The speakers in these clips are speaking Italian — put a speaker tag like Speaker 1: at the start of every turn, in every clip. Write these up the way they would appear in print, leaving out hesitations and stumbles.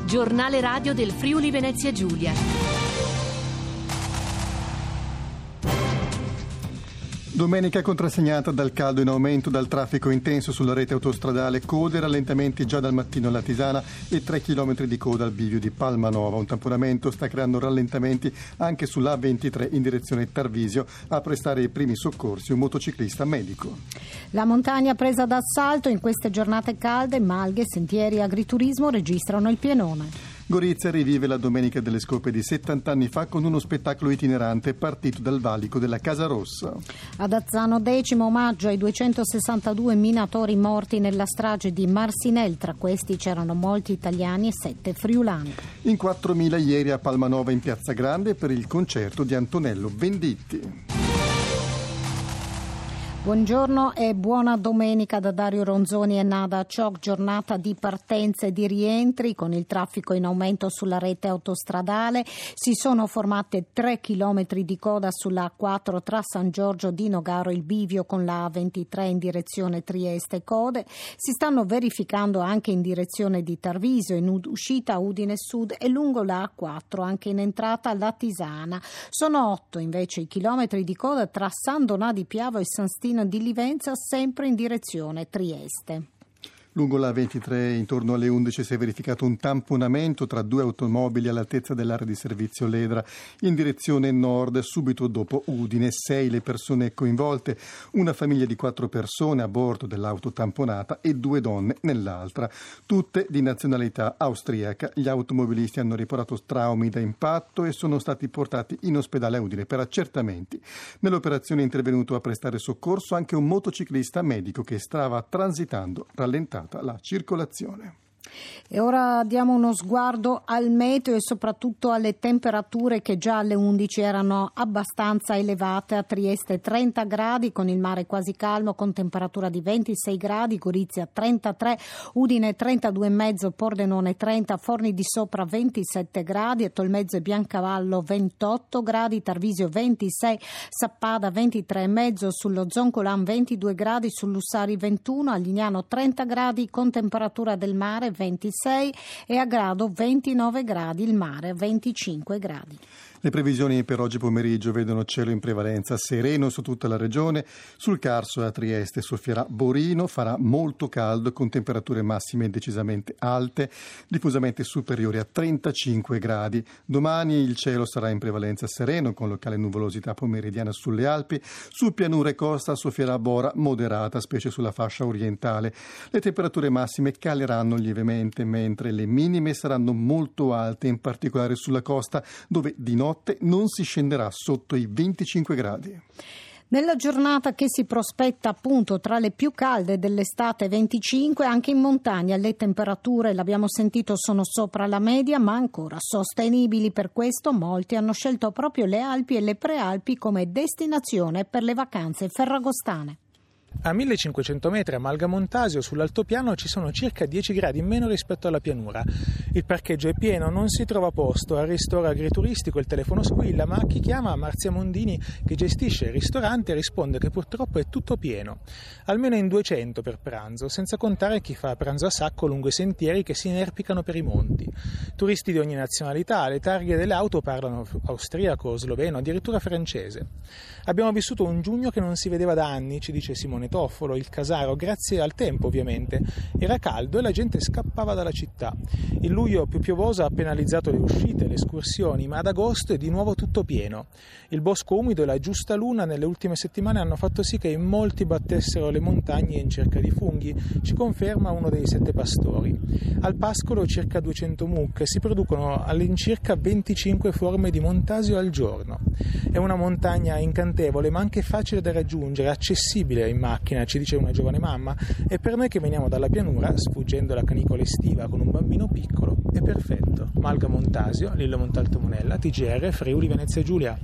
Speaker 1: Giornale radio del Friuli Venezia Giulia.
Speaker 2: Domenica contrassegnata dal caldo in aumento, dal traffico intenso sulla rete autostradale, code e rallentamenti già dal mattino alla Tisana e 3 km di coda al bivio di Palmanova. Un tamponamento sta creando rallentamenti anche sulla A23 in direzione Tarvisio. A prestare i primi soccorsi un motociclista medico.
Speaker 3: La montagna presa d'assalto in queste giornate calde, malghe, sentieri e agriturismo registrano il pienone.
Speaker 2: Gorizia rivive la Domenica delle Scope di 70 anni fa con uno spettacolo itinerante partito dal valico della Casa Rossa.
Speaker 3: Ad Azzano 10° omaggio ai 262 minatori morti nella strage di Marsinelle, tra questi c'erano molti italiani e 7 friulani.
Speaker 2: In 4.000 ieri a Palmanova in Piazza Grande per il concerto di Antonello Venditti.
Speaker 3: Buongiorno e buona domenica da Dario Ronzoni e Nada Ciocc. Giornata di partenze e di rientri con il traffico in aumento sulla rete autostradale. Si sono formate 3 chilometri di coda sulla A4 tra San Giorgio di Nogaro e il bivio con la A23 in direzione Trieste code. Si stanno verificando anche in direzione di Tarvisio, in uscita Udine Sud e lungo la A4 anche in entrata alla Tisana. Sono 8 invece i chilometri di coda tra San Donà di Piavo e San Stino di Livenza, sempre in direzione Trieste.
Speaker 2: Lungo la 23 intorno alle 11 si è verificato un tamponamento tra due automobili all'altezza dell'area di servizio Ledra in direzione nord subito dopo Udine. 6 le persone coinvolte, una famiglia di 4 persone a bordo dell'auto tamponata e 2 donne nell'altra, tutte di nazionalità austriaca. Gli automobilisti hanno riportato traumi da impatto e sono stati portati in ospedale a Udine per accertamenti. Nell'operazione è intervenuto a prestare soccorso anche un motociclista medico che stava transitando rallentato la circolazione.
Speaker 3: E ora diamo uno sguardo al meteo e soprattutto alle temperature che già alle 11 erano abbastanza elevate. A Trieste 30 gradi con il mare quasi calmo, con temperatura di 26 gradi, Gorizia 33, Udine 32,5, Pordenone 30, Forni di Sopra 27 gradi, a Tolmezzo e Biancavallo 28 gradi, Tarvisio 26, Sappada 23,5, sullo Zoncolan 22 gradi, sull'Ussari 21, a Lignano 30 gradi con temperatura del mare 26 e a Grado 29 gradi, il mare 25 gradi.
Speaker 2: Le previsioni per oggi pomeriggio vedono cielo in prevalenza sereno su tutta la regione. Sul Carso e a Trieste soffierà Borino, farà molto caldo con temperature massime decisamente alte, diffusamente superiori a 35 gradi. Domani il cielo sarà in prevalenza sereno con locale nuvolosità pomeridiana sulle Alpi. Su pianura e costa soffierà Bora moderata, specie sulla fascia orientale. Le temperature massime caleranno lievemente mentre le minime saranno molto alte, in particolare sulla costa dove di notte non si scenderà sotto i 25 gradi.
Speaker 3: Nella giornata che si prospetta appunto tra le più calde dell'estate 25, anche in montagna le temperature, l'abbiamo sentito, sono sopra la media ma ancora sostenibili. Per questo molti hanno scelto proprio le Alpi e le Prealpi come destinazione per le vacanze ferragostane.
Speaker 4: A 1500 metri a Malgamontasio sull'altopiano ci sono circa 10 gradi in meno rispetto alla pianura. Il parcheggio è pieno, non si trova posto. Al ristoro agrituristico il telefono squilla, ma chi chiama Marzia Mondini, che gestisce il ristorante, risponde che purtroppo è tutto pieno. Almeno in 200 per pranzo, senza contare chi fa pranzo a sacco lungo i sentieri che si inerpicano per i monti. Turisti di ogni nazionalità, le targhe delle auto parlano austriaco, sloveno, addirittura francese. Abbiamo vissuto un giugno che non si vedeva da anni, ci dice Simone Toffolo, il casaro, grazie al tempo ovviamente. Era caldo e la gente scappava dalla città. Il luglio più piovoso ha penalizzato le uscite, le escursioni, ma ad agosto è di nuovo tutto pieno. Il bosco umido e la giusta luna nelle ultime settimane hanno fatto sì che in molti battessero le montagne in cerca di funghi, ci conferma uno dei 7 pastori. Al pascolo circa 200 mucche, si producono all'incirca 25 forme di montasio al giorno. È una montagna incantevole ma anche facile da raggiungere, accessibile in macchina, ci dice una giovane mamma, e per noi che veniamo dalla pianura, sfuggendo la canicola estiva con un bambino piccolo, è perfetto. Malgamontasio, Lillo Montalto Monella, TGR, Friuli Venezia Giulia.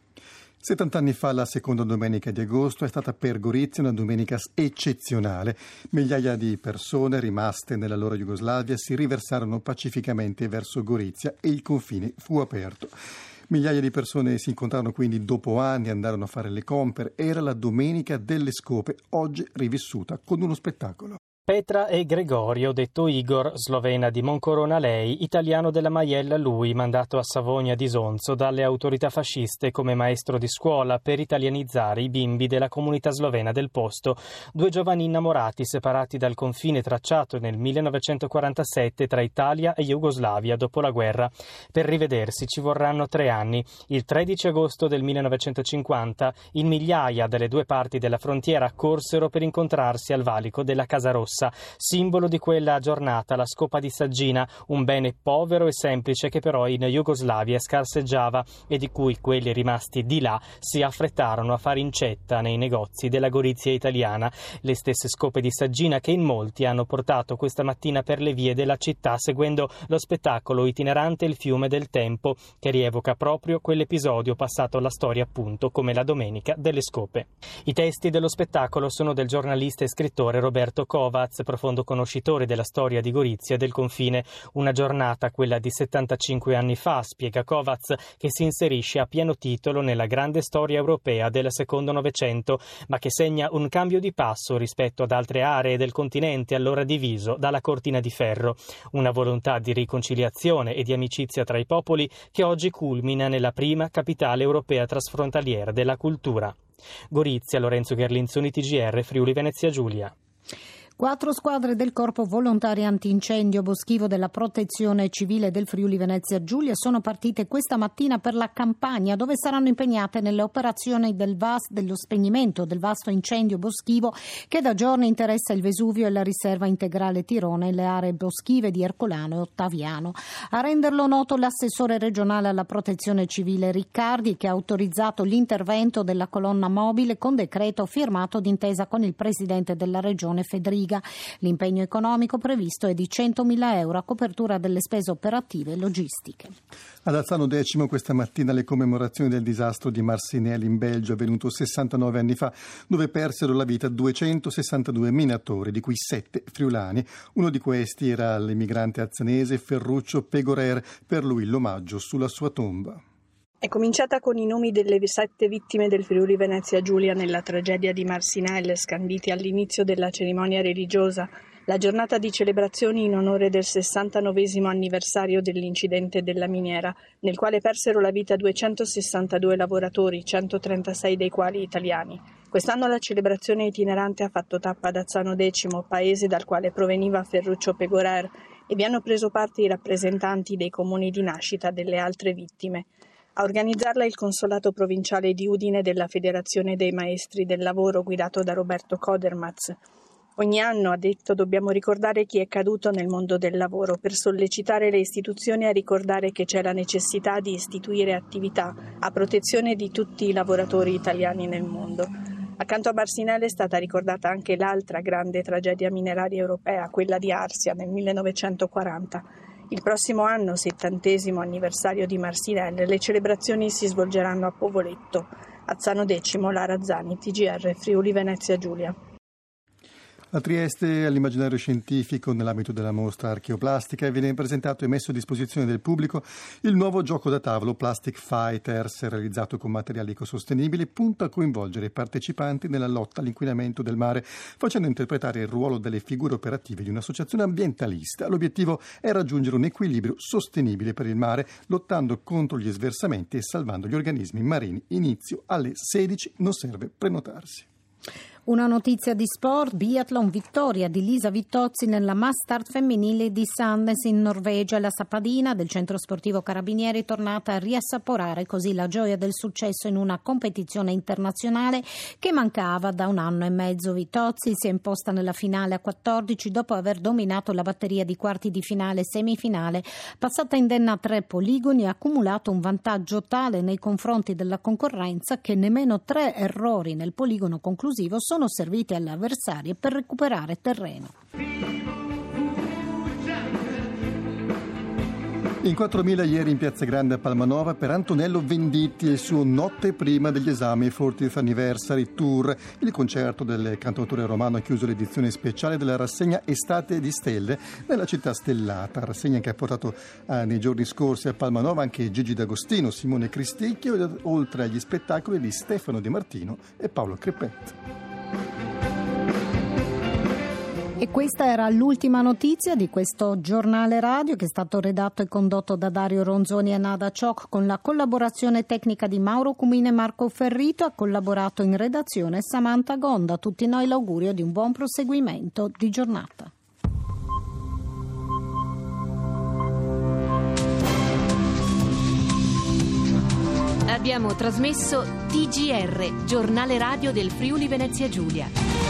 Speaker 2: 70 anni fa, la seconda domenica di agosto, è stata per Gorizia una domenica eccezionale. Migliaia di persone rimaste nella loro Jugoslavia si riversarono pacificamente verso Gorizia e il confine fu aperto. Migliaia di persone si incontrarono quindi dopo anni, andarono a fare le compere. Era la domenica delle Scope, oggi rivissuta con uno spettacolo.
Speaker 5: Petra e Gregorio, detto Igor, slovena di Moncorona lei, italiano della Maiella lui, mandato a Savogna di Sonzo dalle autorità fasciste come maestro di scuola per italianizzare i bimbi della comunità slovena del posto. 2 giovani innamorati separati dal confine tracciato nel 1947 tra Italia e Jugoslavia dopo la guerra. Per rivedersi ci vorranno 3 anni. Il 13 agosto del 1950 in migliaia delle 2 parti della frontiera corsero per incontrarsi al valico della Casa Rossa. Simbolo di quella giornata la scopa di saggina, un bene povero e semplice che però in Jugoslavia scarseggiava e di cui quelli rimasti di là si affrettarono a fare incetta nei negozi della Gorizia italiana. Le stesse scope di saggina che in molti hanno portato questa mattina per le vie della città seguendo lo spettacolo itinerante Il fiume del tempo, che rievoca proprio quell'episodio passato alla storia appunto come la Domenica delle Scope. I testi dello spettacolo sono del giornalista e scrittore Roberto Kovacs, profondo conoscitore della storia di Gorizia e del confine. Una giornata, quella di 75 anni fa, spiega Kovacs, che si inserisce a pieno titolo nella grande storia europea del secondo Novecento, ma che segna un cambio di passo rispetto ad altre aree del continente allora diviso dalla cortina di ferro. Una volontà di riconciliazione e di amicizia tra i popoli che oggi culmina nella prima capitale europea trasfrontaliera della cultura. Gorizia, Lorenzo Gherlinzoni, TGR, Friuli Venezia Giulia.
Speaker 3: 4 squadre del Corpo Volontari Antincendio Boschivo della Protezione Civile del Friuli Venezia Giulia sono partite questa mattina per la Campania, dove saranno impegnate nelle operazioni dello spegnimento del vasto incendio boschivo che da giorni interessa il Vesuvio e la riserva integrale Tirone e le aree boschive di Ercolano e Ottaviano. A renderlo noto l'assessore regionale alla Protezione Civile Riccardi, che ha autorizzato l'intervento della colonna mobile con decreto firmato d'intesa con il presidente della regione Federico. L'impegno economico previsto è di 100.000 euro a copertura delle spese operative e logistiche.
Speaker 2: Ad Alzano X questa mattina le commemorazioni del disastro di Marcinelle in Belgio, avvenuto 69 anni fa, dove persero la vita 262 minatori, di cui 7 friulani. Uno di questi era l'emigrante alzanese Ferruccio Pegorer, per lui l'omaggio sulla sua tomba.
Speaker 6: È cominciata con i nomi delle 7 vittime del Friuli Venezia Giulia nella tragedia di Marcinelle, scanditi all'inizio della cerimonia religiosa, la giornata di celebrazioni in onore del 69° anniversario dell'incidente della miniera, nel quale persero la vita 262 lavoratori, 136 dei quali italiani. Quest'anno la celebrazione itinerante ha fatto tappa ad Alzano X, paese dal quale proveniva Ferruccio Pegorer, e vi hanno preso parte i rappresentanti dei comuni di nascita delle altre vittime. A organizzarla il Consolato Provinciale di Udine della Federazione dei Maestri del Lavoro, guidato da Roberto Kodermaz. Ogni anno, ha detto, dobbiamo ricordare chi è caduto nel mondo del lavoro per sollecitare le istituzioni a ricordare che c'è la necessità di istituire attività a protezione di tutti i lavoratori italiani nel mondo. Accanto a Marcinelle è stata ricordata anche l'altra grande tragedia mineraria europea, quella di Arsia nel 1940. Il prossimo anno, 70° anniversario di Marcinelle, le celebrazioni si svolgeranno a Povoletto. Alzano X, Lara Zani, TGR, Friuli Venezia Giulia.
Speaker 2: A Trieste, all'immaginario scientifico, nell'ambito della mostra Archeoplastica, viene presentato e messo a disposizione del pubblico il nuovo gioco da tavolo Plastic Fighters, realizzato con materiali ecosostenibili, punta a coinvolgere i partecipanti nella lotta all'inquinamento del mare, facendo interpretare il ruolo delle figure operative di un'associazione ambientalista. L'obiettivo è raggiungere un equilibrio sostenibile per il mare, lottando contro gli sversamenti e salvando gli organismi marini. Inizio alle 16, non serve prenotarsi.
Speaker 3: Una notizia di sport: biathlon, vittoria di Lisa Vittozzi nella Mastart femminile di Sandnes in Norvegia. La sappadina del centro sportivo Carabinieri è tornata a riassaporare così la gioia del successo in una competizione internazionale che mancava da 1 anno e mezzo. Vittozzi si è imposta nella finale a 14 dopo aver dominato la batteria di quarti di finale e semifinale, passata indenna a 3 poligoni e ha accumulato un vantaggio tale nei confronti della concorrenza che nemmeno 3 errori nel poligono conclusivo sono serviti alle avversarie per recuperare terreno.
Speaker 2: In 4.000 ieri in Piazza Grande a Palmanova per Antonello Venditti e il suo Notte prima degli esami 40th Anniversary Tour. Il concerto del cantautore romano ha chiuso l'edizione speciale della rassegna Estate di Stelle nella città stellata, rassegna che ha portato nei giorni scorsi a Palmanova anche Gigi D'Agostino, Simone Cristicchio, oltre agli spettacoli di Stefano Di Martino e Paolo Crepet.
Speaker 3: E questa era l'ultima notizia di questo giornale radio, che è stato redatto e condotto da Dario Ronzoni e Nada Ciocc, con la collaborazione tecnica di Mauro Cumine e Marco Ferrito. Ha collaborato in redazione Samantha Gonda. A tutti noi l'augurio di un buon proseguimento di giornata.
Speaker 1: Abbiamo trasmesso TGR, giornale radio del Friuli Venezia Giulia.